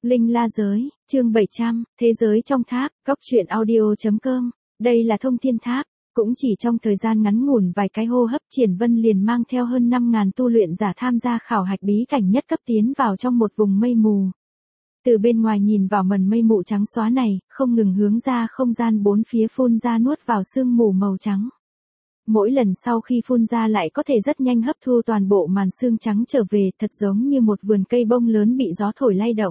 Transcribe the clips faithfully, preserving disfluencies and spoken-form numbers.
Linh La Giới, chương bảy trăm, Thế giới trong tháp, góc truyện audio.com, đây là Thông Thiên Tháp. Cũng chỉ trong thời gian ngắn ngủn vài cái hô hấp, Triển Vân liền mang theo hơn năm ngàn tu luyện giả tham gia khảo hạch bí cảnh nhất cấp tiến vào trong một vùng mây mù. Từ bên ngoài nhìn vào mần mây mù trắng xóa này, không ngừng hướng ra không gian bốn phía phun ra nuốt vào sương mù màu trắng. Mỗi lần sau khi phun ra lại có thể rất nhanh hấp thu toàn bộ màn sương trắng trở về, thật giống như một vườn cây bông lớn bị gió thổi lay động.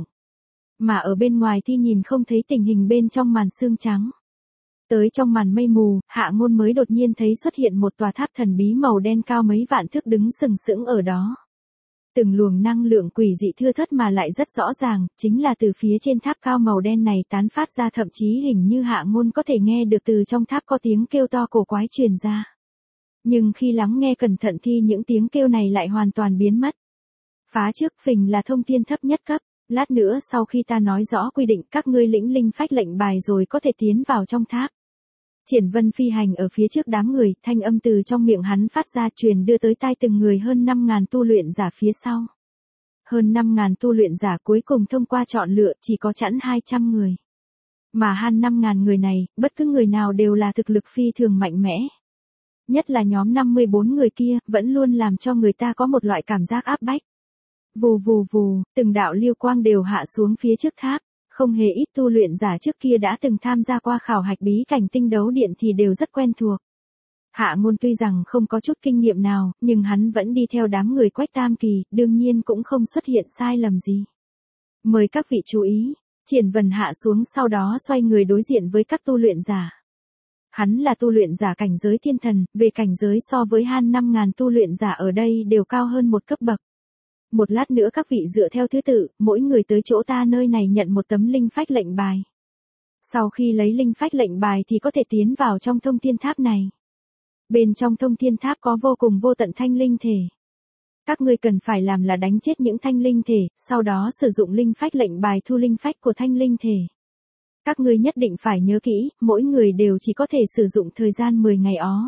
Mà ở bên ngoài thì nhìn không thấy tình hình bên trong màn sương trắng. Tới trong màn mây mù, Hạ Ngôn mới đột nhiên thấy xuất hiện một tòa tháp thần bí màu đen cao mấy vạn thước đứng sừng sững ở đó. Từng luồng năng lượng quỷ dị thưa thớt mà lại rất rõ ràng, chính là từ phía trên tháp cao màu đen này tán phát ra, thậm chí hình như Hạ Ngôn có thể nghe được từ trong tháp có tiếng kêu to cổ quái truyền ra. Nhưng khi lắng nghe cẩn thận thì những tiếng kêu này lại hoàn toàn biến mất. Phá trước phình là thông thiên thấp nhất cấp. Lát nữa sau khi ta nói rõ quy định, các ngươi lĩnh linh phách lệnh bài rồi có thể tiến vào trong tháp. Triển Vân phi hành ở phía trước đám người, thanh âm từ trong miệng hắn phát ra truyền đưa tới tai từng người hơn năm ngàn tu luyện giả phía sau. Hơn năm ngàn tu luyện giả cuối cùng thông qua chọn lựa chỉ có chẵn hai trăm người. Mà hơn năm ngàn người này, bất cứ người nào đều là thực lực phi thường mạnh mẽ. Nhất là nhóm năm mươi bốn người kia, vẫn luôn làm cho người ta có một loại cảm giác áp bách. Vù vù vù, từng đạo liêu quang đều hạ xuống phía trước tháp, không hề ít tu luyện giả trước kia đã từng tham gia qua khảo hạch bí cảnh tinh đấu điện thì đều rất quen thuộc. Hạ Ngôn tuy rằng không có chút kinh nghiệm nào, nhưng hắn vẫn đi theo đám người Quách Tam Kỳ, đương nhiên cũng không xuất hiện sai lầm gì. Mời các vị chú ý, Triển Vân hạ xuống sau đó xoay người đối diện với các tu luyện giả. Hắn là tu luyện giả cảnh giới thiên thần, về cảnh giới so với hơn năm ngàn tu luyện giả ở đây đều cao hơn một cấp bậc. Một lát nữa các vị dựa theo thứ tự, mỗi người tới chỗ ta nơi này nhận một tấm linh phách lệnh bài. Sau khi lấy linh phách lệnh bài thì có thể tiến vào trong thông thiên tháp này. Bên trong thông thiên tháp có vô cùng vô tận thanh linh thể. Các ngươi cần phải làm là đánh chết những thanh linh thể, sau đó sử dụng linh phách lệnh bài thu linh phách của thanh linh thể. Các ngươi nhất định phải nhớ kỹ, mỗi người đều chỉ có thể sử dụng thời gian mười ngày ó.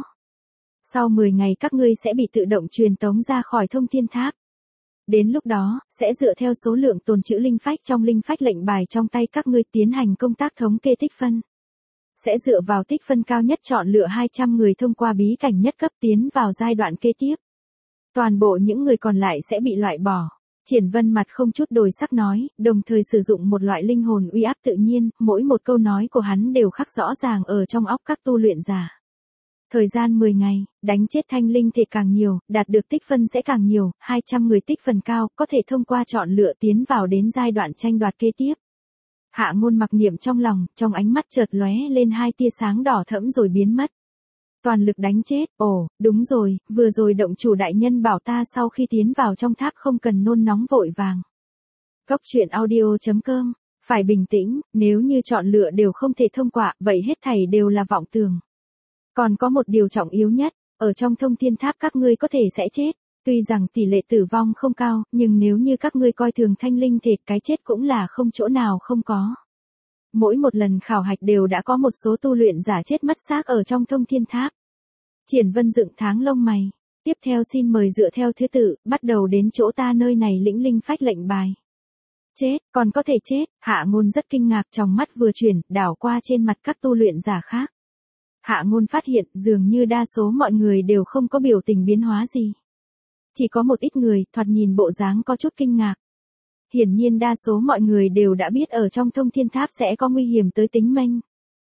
Sau mười ngày các ngươi sẽ bị tự động truyền tống ra khỏi thông thiên tháp. Đến lúc đó, sẽ dựa theo số lượng tồn trữ linh phách trong linh phách lệnh bài trong tay các ngươi tiến hành công tác thống kê tích phân. Sẽ dựa vào tích phân cao nhất chọn lựa hai trăm người thông qua bí cảnh nhất cấp tiến vào giai đoạn kế tiếp. Toàn bộ những người còn lại sẽ bị loại bỏ. Triển Vân mặt không chút đổi sắc nói, đồng thời sử dụng một loại linh hồn uy áp tự nhiên, mỗi một câu nói của hắn đều khắc rõ ràng ở trong óc các tu luyện giả. Thời gian mười ngày, đánh chết thanh linh thể càng nhiều, đạt được tích phân sẽ càng nhiều, hai trăm người tích phân cao, có thể thông qua chọn lựa tiến vào đến giai đoạn tranh đoạt kế tiếp. Hạ Ngôn mặc niệm trong lòng, trong ánh mắt chợt lóe lên hai tia sáng đỏ thẫm rồi biến mất. Toàn lực đánh chết, ồ, đúng rồi, vừa rồi động chủ đại nhân bảo ta sau khi tiến vào trong tháp không cần nôn nóng vội vàng. Góc truyện audio.com, phải bình tĩnh, nếu như chọn lựa đều không thể thông qua, vậy hết thảy đều là vọng tưởng. Còn có một điều trọng yếu nhất, ở trong thông thiên tháp các ngươi có thể sẽ chết, tuy rằng tỷ lệ tử vong không cao, nhưng nếu như các ngươi coi thường thanh linh thể, cái chết cũng là không chỗ nào không có. Mỗi một lần khảo hạch đều đã có một số tu luyện giả chết mất xác ở trong thông thiên tháp. Triển Vân dựng tháng lông mày, tiếp theo xin mời dựa theo thứ tự, bắt đầu đến chỗ ta nơi này lĩnh linh phách lệnh bài. Chết, còn có thể chết, Hạ Ngôn rất kinh ngạc, trong mắt vừa chuyển, đảo qua trên mặt các tu luyện giả khác. Hạ Ngôn phát hiện dường như đa số mọi người đều không có biểu tình biến hóa gì. Chỉ có một ít người thoạt nhìn bộ dáng có chút kinh ngạc. Hiển nhiên đa số mọi người đều đã biết ở trong thông thiên tháp sẽ có nguy hiểm tới tính mệnh.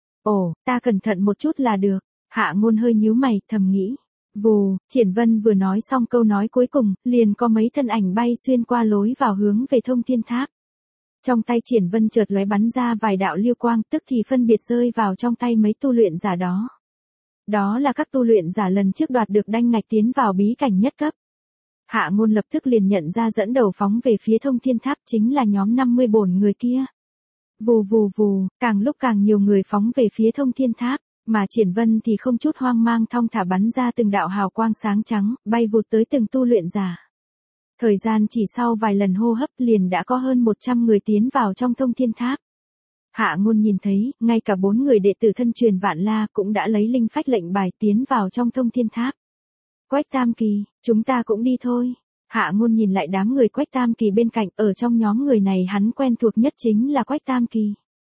Ồ, ta cẩn thận một chút là được. Hạ Ngôn hơi nhíu mày, thầm nghĩ. Vù, Triển Vân vừa nói xong câu nói cuối cùng, liền có mấy thân ảnh bay xuyên qua lối vào hướng về thông thiên tháp. Trong tay Triển Vân chợt lóe bắn ra vài đạo liêu quang, tức thì phân biệt rơi vào trong tay mấy tu luyện giả đó. Đó là các tu luyện giả lần trước đoạt được đanh ngạch tiến vào bí cảnh nhất cấp. Hạ Ngôn lập tức liền nhận ra dẫn đầu phóng về phía thông thiên tháp chính là nhóm năm mươi bốn người kia. Vù vù vù, càng lúc càng nhiều người phóng về phía thông thiên tháp, mà Triển Vân thì không chút hoang mang thong thả bắn ra từng đạo hào quang sáng trắng, bay vụt tới từng tu luyện giả. Thời gian chỉ sau vài lần hô hấp liền đã có hơn một trăm người tiến vào trong thông thiên tháp. Hạ Ngôn nhìn thấy, ngay cả bốn người đệ tử thân truyền Vạn La cũng đã lấy linh phách lệnh bài tiến vào trong thông thiên tháp. Quách Tam Kỳ, chúng ta cũng đi thôi. Hạ Ngôn nhìn lại đám người Quách Tam Kỳ bên cạnh, ở trong nhóm người này hắn quen thuộc nhất chính là Quách Tam Kỳ.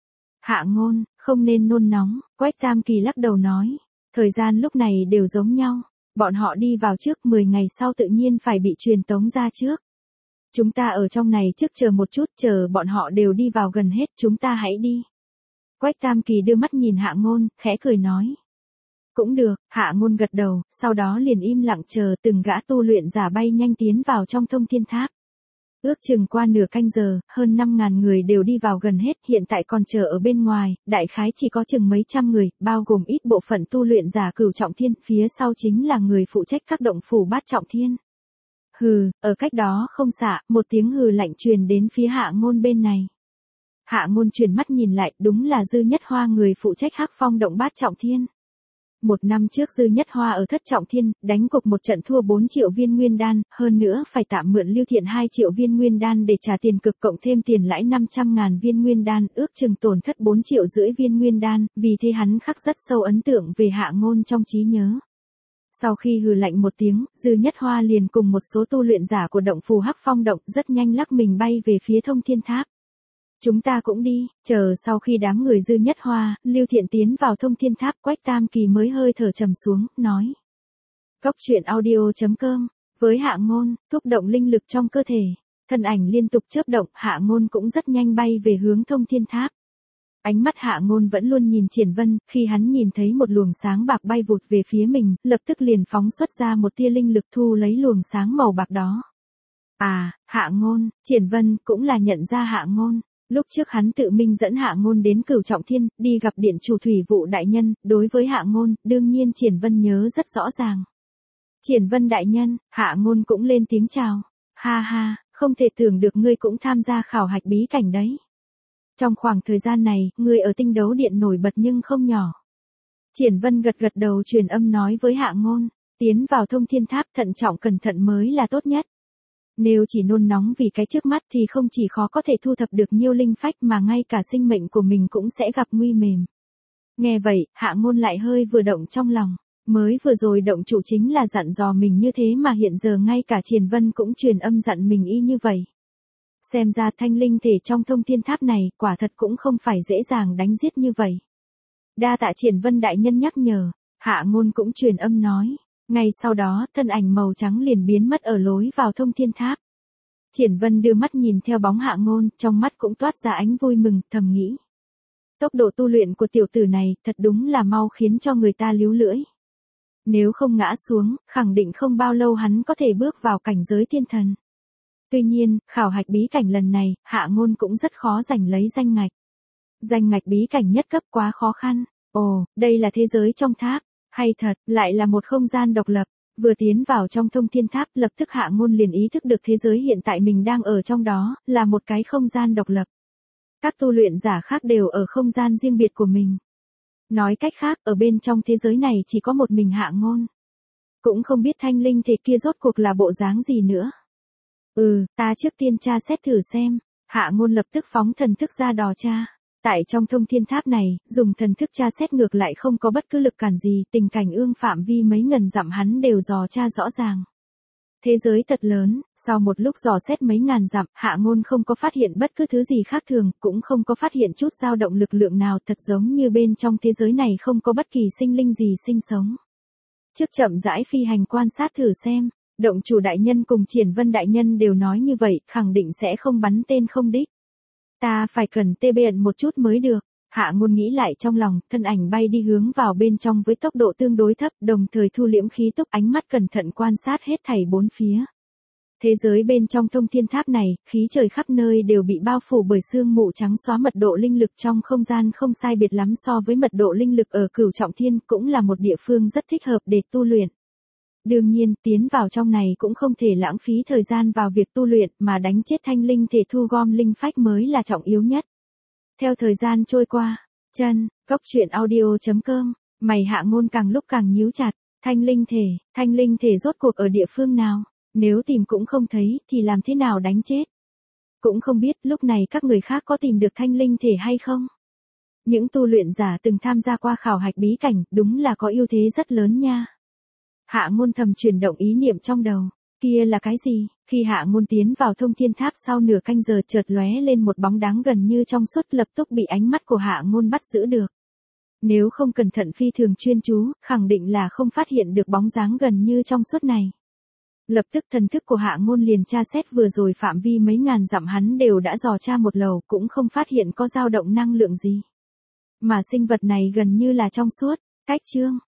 Hạ Ngôn, không nên nôn nóng, Quách Tam Kỳ lắc đầu nói. Thời gian lúc này đều giống nhau. Bọn họ đi vào trước, mười ngày sau tự nhiên phải bị truyền tống ra trước. Chúng ta ở trong này trước chờ một chút, chờ bọn họ đều đi vào gần hết, chúng ta hãy đi. Quách Tam Kỳ đưa mắt nhìn Hạ Ngôn, khẽ cười nói. Cũng được, Hạ Ngôn gật đầu, sau đó liền im lặng chờ từng gã tu luyện giả bay nhanh tiến vào trong thông thiên tháp. Ước chừng qua nửa canh giờ, hơn năm ngàn người đều đi vào gần hết, hiện tại còn chờ ở bên ngoài, đại khái chỉ có chừng mấy trăm người, bao gồm ít bộ phận tu luyện giả cửu trọng thiên, phía sau chính là người phụ trách các động phủ bát trọng thiên. Hừ, ở cách đó không xa, một tiếng hừ lạnh truyền đến phía Hạ Ngôn bên này. Hạ Ngôn chuyển mắt nhìn lại, đúng là Dư Nhất Hoa người phụ trách Hắc Phong động bát trọng thiên. Một năm trước Dư Nhất Hoa ở thất trọng thiên, đánh cuộc một trận thua bốn triệu viên nguyên đan, hơn nữa phải tạm mượn Lưu Thiện hai triệu viên nguyên đan để trả tiền cực cộng thêm tiền lãi năm trăm ngàn viên nguyên đan, ước chừng tổn thất bốn triệu rưỡi viên nguyên đan, vì thế hắn khắc rất sâu ấn tượng về Hạ Ngôn trong trí nhớ. Sau khi hừ lạnh một tiếng, Dư Nhất Hoa liền cùng một số tu luyện giả của động phù Hắc Phong động rất nhanh lắc mình bay về phía thông thiên tháp. Chúng ta cũng đi, chờ sau khi đám người Dư Nhất Hoa, Lưu Thiện tiến vào thông thiên tháp, Quách Tam Kỳ mới hơi thở trầm xuống, nói. Cốc truyện audio chấm com, với Hạ Ngôn, thúc động linh lực trong cơ thể, thân ảnh liên tục chớp động, Hạ Ngôn cũng rất nhanh bay về hướng thông thiên tháp. Ánh mắt Hạ Ngôn vẫn luôn nhìn Triển Vân, khi hắn nhìn thấy một luồng sáng bạc bay vụt về phía mình, lập tức liền phóng xuất ra một tia linh lực thu lấy luồng sáng màu bạc đó. À, Hạ Ngôn, Triển Vân cũng là nhận ra Hạ Ngôn. Lúc trước hắn tự mình dẫn Hạ Ngôn đến Cửu Trọng Thiên, đi gặp điện chủ thủy vụ đại nhân, đối với Hạ Ngôn, đương nhiên Triển Vân nhớ rất rõ ràng. Triển Vân đại nhân, Hạ Ngôn cũng lên tiếng chào. Ha ha, không thể tưởng được ngươi cũng tham gia khảo hạch bí cảnh đấy. Trong khoảng thời gian này, ngươi ở tinh đấu điện nổi bật nhưng không nhỏ. Triển Vân gật gật đầu truyền âm nói với Hạ Ngôn, tiến vào thông thiên tháp thận trọng cẩn thận mới là tốt nhất. Nếu chỉ nôn nóng vì cái trước mắt thì không chỉ khó có thể thu thập được nhiêu linh phách mà ngay cả sinh mệnh của mình cũng sẽ gặp nguy mềm. Nghe vậy, Hạ Ngôn lại hơi vừa động trong lòng, mới vừa rồi động chủ chính là dặn dò mình như thế mà hiện giờ ngay cả Triển Vân cũng truyền âm dặn mình y như vậy. Xem ra thanh linh thể trong thông thiên tháp này quả thật cũng không phải dễ dàng đánh giết như vậy. Đa tạ Triển Vân đại nhân nhắc nhở, Hạ Ngôn cũng truyền âm nói. Ngay sau đó, thân ảnh màu trắng liền biến mất ở lối vào thông thiên tháp. Triển Vân đưa mắt nhìn theo bóng Hạ Ngôn, trong mắt cũng toát ra ánh vui mừng, thầm nghĩ. Tốc độ tu luyện của tiểu tử này thật đúng là mau khiến cho người ta líu lưỡi. Nếu không ngã xuống, khẳng định không bao lâu hắn có thể bước vào cảnh giới thiên thần. Tuy nhiên, khảo hạch bí cảnh lần này, Hạ Ngôn cũng rất khó giành lấy danh ngạch. Danh ngạch bí cảnh nhất cấp quá khó khăn. Ồ, đây là thế giới trong tháp. Hay thật, lại là một không gian độc lập. Vừa tiến vào trong thông thiên tháp, lập tức Hạ Ngôn liền ý thức được thế giới hiện tại mình đang ở trong đó, là một cái không gian độc lập. Các tu luyện giả khác đều ở không gian riêng biệt của mình. Nói cách khác, ở bên trong thế giới này chỉ có một mình Hạ Ngôn. Cũng không biết thanh linh thể kia rốt cuộc là bộ dáng gì nữa. Ừ, ta trước tiên tra xét thử xem. Hạ Ngôn lập tức phóng thần thức ra đò tra. Tại trong thông thiên tháp này, dùng thần thức tra xét ngược lại không có bất cứ lực cản gì, tình cảnh ương phạm vi mấy ngàn dặm hắn đều dò tra rõ ràng. Thế giới thật lớn, sau một lúc dò xét mấy ngàn dặm, Hạ Ngôn không có phát hiện bất cứ thứ gì khác thường, cũng không có phát hiện chút dao động lực lượng nào, thật giống như bên trong thế giới này không có bất kỳ sinh linh gì sinh sống. Trước chậm rãi phi hành quan sát thử xem, động chủ đại nhân cùng Triển Vân đại nhân đều nói như vậy, khẳng định sẽ không bắn tên không đích. Ta phải cần tê bện một chút mới được. Hạ Ngôn nghĩ lại trong lòng, thân ảnh bay đi hướng vào bên trong với tốc độ tương đối thấp, đồng thời thu liễm khí túc, ánh mắt cẩn thận quan sát hết thảy bốn phía. Thế giới bên trong thông thiên tháp này, khí trời khắp nơi đều bị bao phủ bởi sương mù trắng xóa, mật độ linh lực trong không gian không sai biệt lắm so với mật độ linh lực ở Cửu Trọng Thiên, cũng là một địa phương rất thích hợp để tu luyện. Đương nhiên, tiến vào trong này cũng không thể lãng phí thời gian vào việc tu luyện, mà đánh chết thanh linh thể thu gom linh phách mới là trọng yếu nhất. Theo thời gian trôi qua, chân, cốc truyện audio chấm com, mày Hạ Ngôn càng lúc càng nhíu chặt, thanh linh thể, thanh linh thể rốt cuộc ở địa phương nào, nếu tìm cũng không thấy, thì làm thế nào đánh chết. Cũng không biết lúc này các người khác có tìm được thanh linh thể hay không. Những tu luyện giả từng tham gia qua khảo hạch bí cảnh, đúng là có ưu thế rất lớn nha. Hạ Ngôn thầm chuyển động ý niệm trong đầu, Kia là cái gì? Khi Hạ Ngôn tiến vào thông thiên tháp sau nửa canh giờ chợt lóe lên một bóng dáng gần như trong suốt lập tức bị ánh mắt của Hạ Ngôn bắt giữ được. Nếu không cẩn thận phi thường chuyên chú, khẳng định là không phát hiện được bóng dáng gần như trong suốt này. Lập tức thần thức của Hạ Ngôn liền tra xét vừa rồi phạm vi mấy ngàn dặm hắn đều đã dò tra một lầu cũng không phát hiện có dao động năng lượng gì. Mà sinh vật này gần như là trong suốt, cách chương.